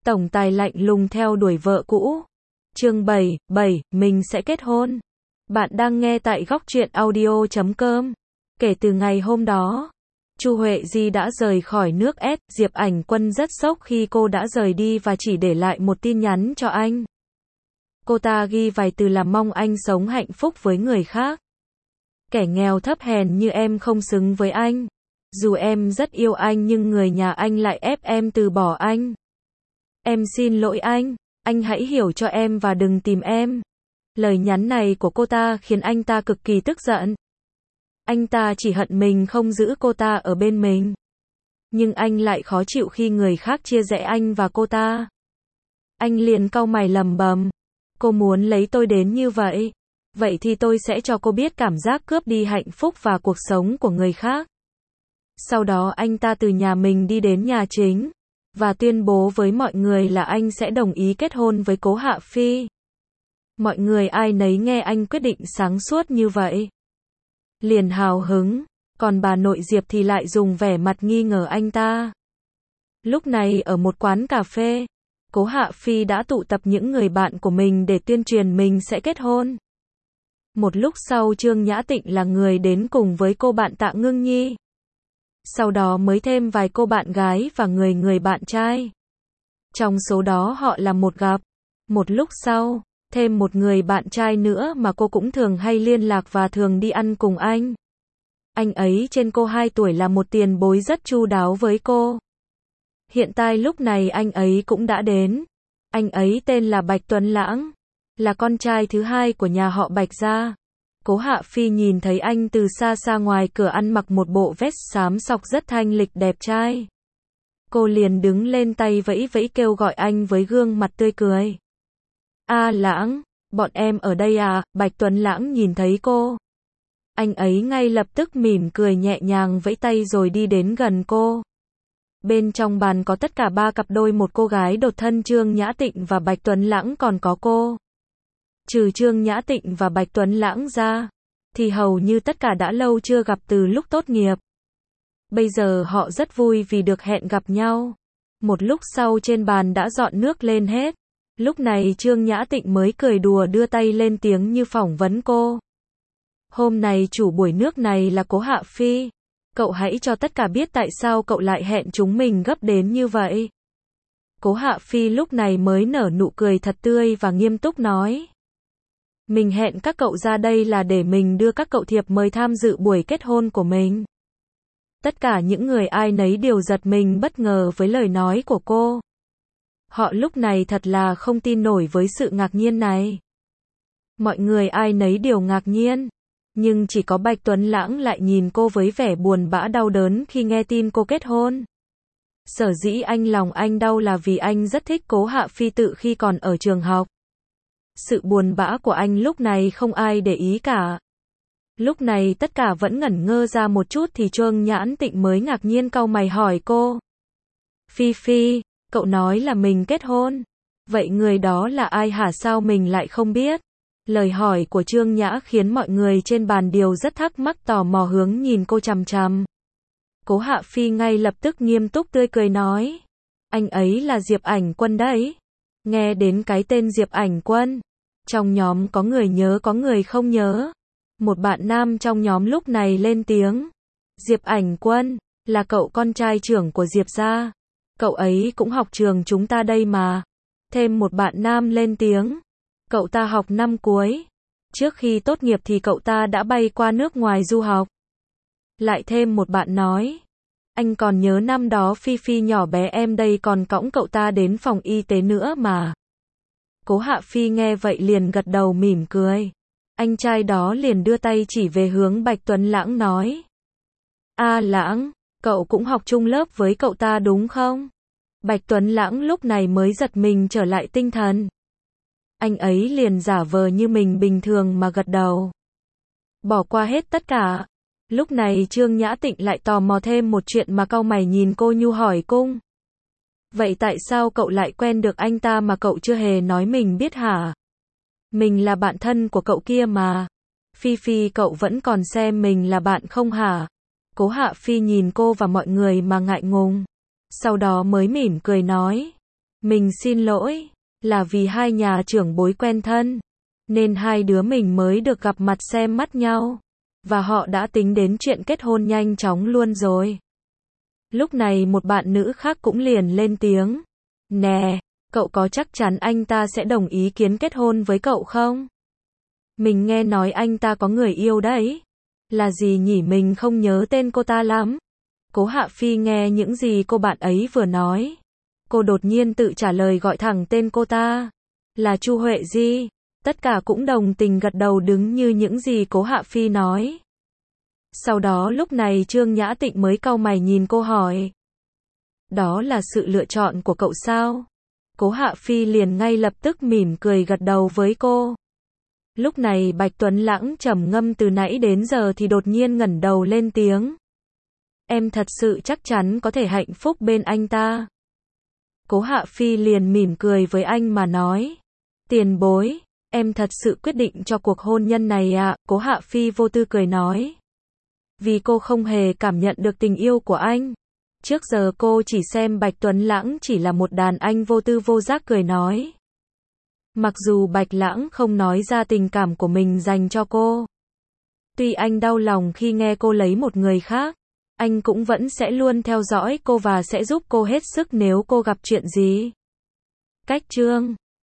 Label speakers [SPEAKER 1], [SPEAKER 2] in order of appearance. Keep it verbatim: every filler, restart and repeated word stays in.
[SPEAKER 1] Tổng tài lạnh lùng theo đuổi vợ cũ. Chương bảy, bảy, mình sẽ kết hôn. Bạn đang nghe tại góc truyện audio chấm com. Kể từ ngày hôm đó, Chu Huệ Di đã rời khỏi nước S, Diệp Ảnh Quân rất sốc khi cô đã rời đi và chỉ để lại một tin nhắn cho anh. Cô ta ghi vài từ là mong anh sống hạnh phúc với người khác. Kẻ nghèo thấp hèn như em không xứng với anh. Dù em rất yêu anh nhưng người nhà anh lại ép em từ bỏ anh. Em xin lỗi anh, anh hãy hiểu cho em và đừng tìm em. Lời nhắn này của cô ta khiến anh ta cực kỳ tức giận. Anh ta chỉ hận mình không giữ cô ta ở bên mình. Nhưng anh lại khó chịu khi người khác chia rẽ anh và cô ta. Anh liền cau mày lẩm bẩm, cô muốn lấy tôi đến như vậy. Vậy thì tôi sẽ cho cô biết cảm giác cướp đi hạnh phúc và cuộc sống của người khác. Sau đó anh ta từ nhà mình đi đến nhà chính và tuyên bố với mọi người là anh sẽ đồng ý kết hôn với Cố Hạ Phi. Mọi người ai nấy nghe anh quyết định sáng suốt như vậy liền hào hứng, còn bà nội Diệp thì lại dùng vẻ mặt nghi ngờ anh ta. Lúc này ở một quán cà phê, Cố Hạ Phi đã tụ tập những người bạn của mình để tuyên truyền mình sẽ kết hôn. Một lúc sau Trương Nhã Tịnh là người đến cùng với cô bạn Tạ Ngưng Nhi. Sau đó mới thêm vài cô bạn gái và người người bạn trai. Trong số đó họ là một gặp. Một lúc sau, thêm một người bạn trai nữa mà cô cũng thường hay liên lạc và thường đi ăn cùng anh. Anh ấy trên cô hai tuổi là một tiền bối rất chu đáo với cô. Hiện tại lúc này anh ấy cũng đã đến. Anh ấy tên là Bạch Tuấn Lãng, là con trai thứ hai của nhà họ Bạch gia. Cố Hạ Phi nhìn thấy anh từ xa xa ngoài cửa ăn mặc một bộ vest xám sọc rất thanh lịch đẹp trai. Cô liền đứng lên tay vẫy vẫy kêu gọi anh với gương mặt tươi cười. A Lãng, bọn em ở đây à? Bạch Tuấn Lãng nhìn thấy cô. Anh ấy ngay lập tức mỉm cười nhẹ nhàng vẫy tay rồi đi đến gần cô. Bên trong bàn có tất cả ba cặp đôi, một cô gái độc thân Trương Nhã Tịnh và Bạch Tuấn Lãng, còn có cô. Trừ Trương Nhã Tịnh và Bạch Tuấn Lãng ra, thì hầu như tất cả đã lâu chưa gặp từ lúc tốt nghiệp. Bây giờ họ rất vui vì được hẹn gặp nhau. Một lúc sau trên bàn đã dọn nước lên hết. Lúc này Trương Nhã Tịnh mới cười đùa đưa tay lên tiếng như phỏng vấn cô. Hôm nay chủ buổi nước này là Cố Hạ Phi. Cậu hãy cho tất cả biết tại sao cậu lại hẹn chúng mình gấp đến như vậy. Cố Hạ Phi lúc này mới nở nụ cười thật tươi và nghiêm túc nói. Mình hẹn các cậu ra đây là để mình đưa các cậu thiệp mời tham dự buổi kết hôn của mình. Tất cả những người ai nấy đều giật mình bất ngờ với lời nói của cô. Họ lúc này thật là không tin nổi với sự ngạc nhiên này. Mọi người ai nấy đều ngạc nhiên, nhưng chỉ có Bạch Tuấn Lãng lại nhìn cô với vẻ buồn bã đau đớn khi nghe tin cô kết hôn. Sở dĩ anh lòng anh đau là vì anh rất thích Cố Hạ Phi tự khi còn ở trường học. Sự buồn bã của anh lúc này không ai để ý cả. Lúc này tất cả vẫn ngẩn ngơ ra một chút thì Trương Nhã Tịnh mới ngạc nhiên cau mày hỏi cô. Phi Phi, cậu nói là mình kết hôn. Vậy người đó là ai hả, sao mình lại không biết? Lời hỏi của Trương Nhã khiến mọi người trên bàn đều rất thắc mắc tò mò hướng nhìn cô chằm chằm. Cố Hạ Phi ngay lập tức nghiêm túc tươi cười nói. Anh ấy là Diệp Ảnh Quân đấy. Nghe đến cái tên Diệp Ảnh Quân, trong nhóm có người nhớ có người không nhớ. Một bạn nam trong nhóm lúc này lên tiếng. Diệp Ảnh Quân, là cậu con trai trưởng của Diệp gia. Cậu ấy cũng học trường chúng ta đây mà. Thêm một bạn nam lên tiếng. Cậu ta học năm cuối. Trước khi tốt nghiệp thì cậu ta đã bay qua nước ngoài du học. Lại thêm một bạn nói. Anh còn nhớ năm đó Phi Phi nhỏ bé em đây còn cõng cậu ta đến phòng y tế nữa mà. Cố Hạ Phi nghe vậy liền gật đầu mỉm cười. Anh trai đó liền đưa tay chỉ về hướng Bạch Tuấn Lãng nói. A Lãng, cậu cũng học chung lớp với cậu ta đúng không? Bạch Tuấn Lãng lúc này mới giật mình trở lại tinh thần. Anh ấy liền giả vờ như mình bình thường mà gật đầu. Bỏ qua hết tất cả. Lúc này Trương Nhã Tịnh lại tò mò thêm một chuyện mà cau mày nhìn cô nhu hỏi cung. Vậy tại sao cậu lại quen được anh ta mà cậu chưa hề nói mình biết hả? Mình là bạn thân của cậu kia mà. Phi Phi, cậu vẫn còn xem mình là bạn không hả? Cố Hạ Phi nhìn cô và mọi người mà ngại ngùng. Sau đó mới mỉm cười nói. Mình xin lỗi, là vì hai nhà trưởng bối quen thân, nên hai đứa mình mới được gặp mặt xem mắt nhau, và họ đã tính đến chuyện kết hôn nhanh chóng luôn rồi. Lúc này một bạn nữ khác cũng liền lên tiếng. Nè, cậu có chắc chắn anh ta sẽ đồng ý kiến kết hôn với cậu không? Mình nghe nói anh ta có người yêu đấy. Là gì nhỉ, mình không nhớ tên cô ta lắm. Cố Hạ Phi nghe những gì cô bạn ấy vừa nói. Cô đột nhiên tự trả lời gọi thẳng tên cô ta. Là Chu Huệ Di. Tất cả cũng đồng tình gật đầu đứng như những gì Cố Hạ Phi nói. Sau đó lúc này Trương Nhã Tịnh mới cau mày nhìn cô hỏi. Đó là sự lựa chọn của cậu sao? Cố Hạ Phi liền ngay lập tức mỉm cười gật đầu với cô. Lúc này Bạch Tuấn Lãng trầm ngâm từ nãy đến giờ thì đột nhiên ngẩng đầu lên tiếng. Em thật sự chắc chắn có thể hạnh phúc bên anh ta. Cố Hạ Phi liền mỉm cười với anh mà nói. Tiền bối, em thật sự quyết định cho cuộc hôn nhân này ạ, à? Cố Hạ Phi vô tư cười nói. Vì cô không hề cảm nhận được tình yêu của anh. Trước giờ cô chỉ xem Bạch Tuấn Lãng chỉ là một đàn anh vô tư vô giác cười nói. Mặc dù Bạch Lãng không nói ra tình cảm của mình dành cho cô. Tuy anh đau lòng khi nghe cô lấy một người khác, anh cũng vẫn sẽ luôn theo dõi cô và sẽ giúp cô hết sức nếu cô gặp chuyện gì. Cách chương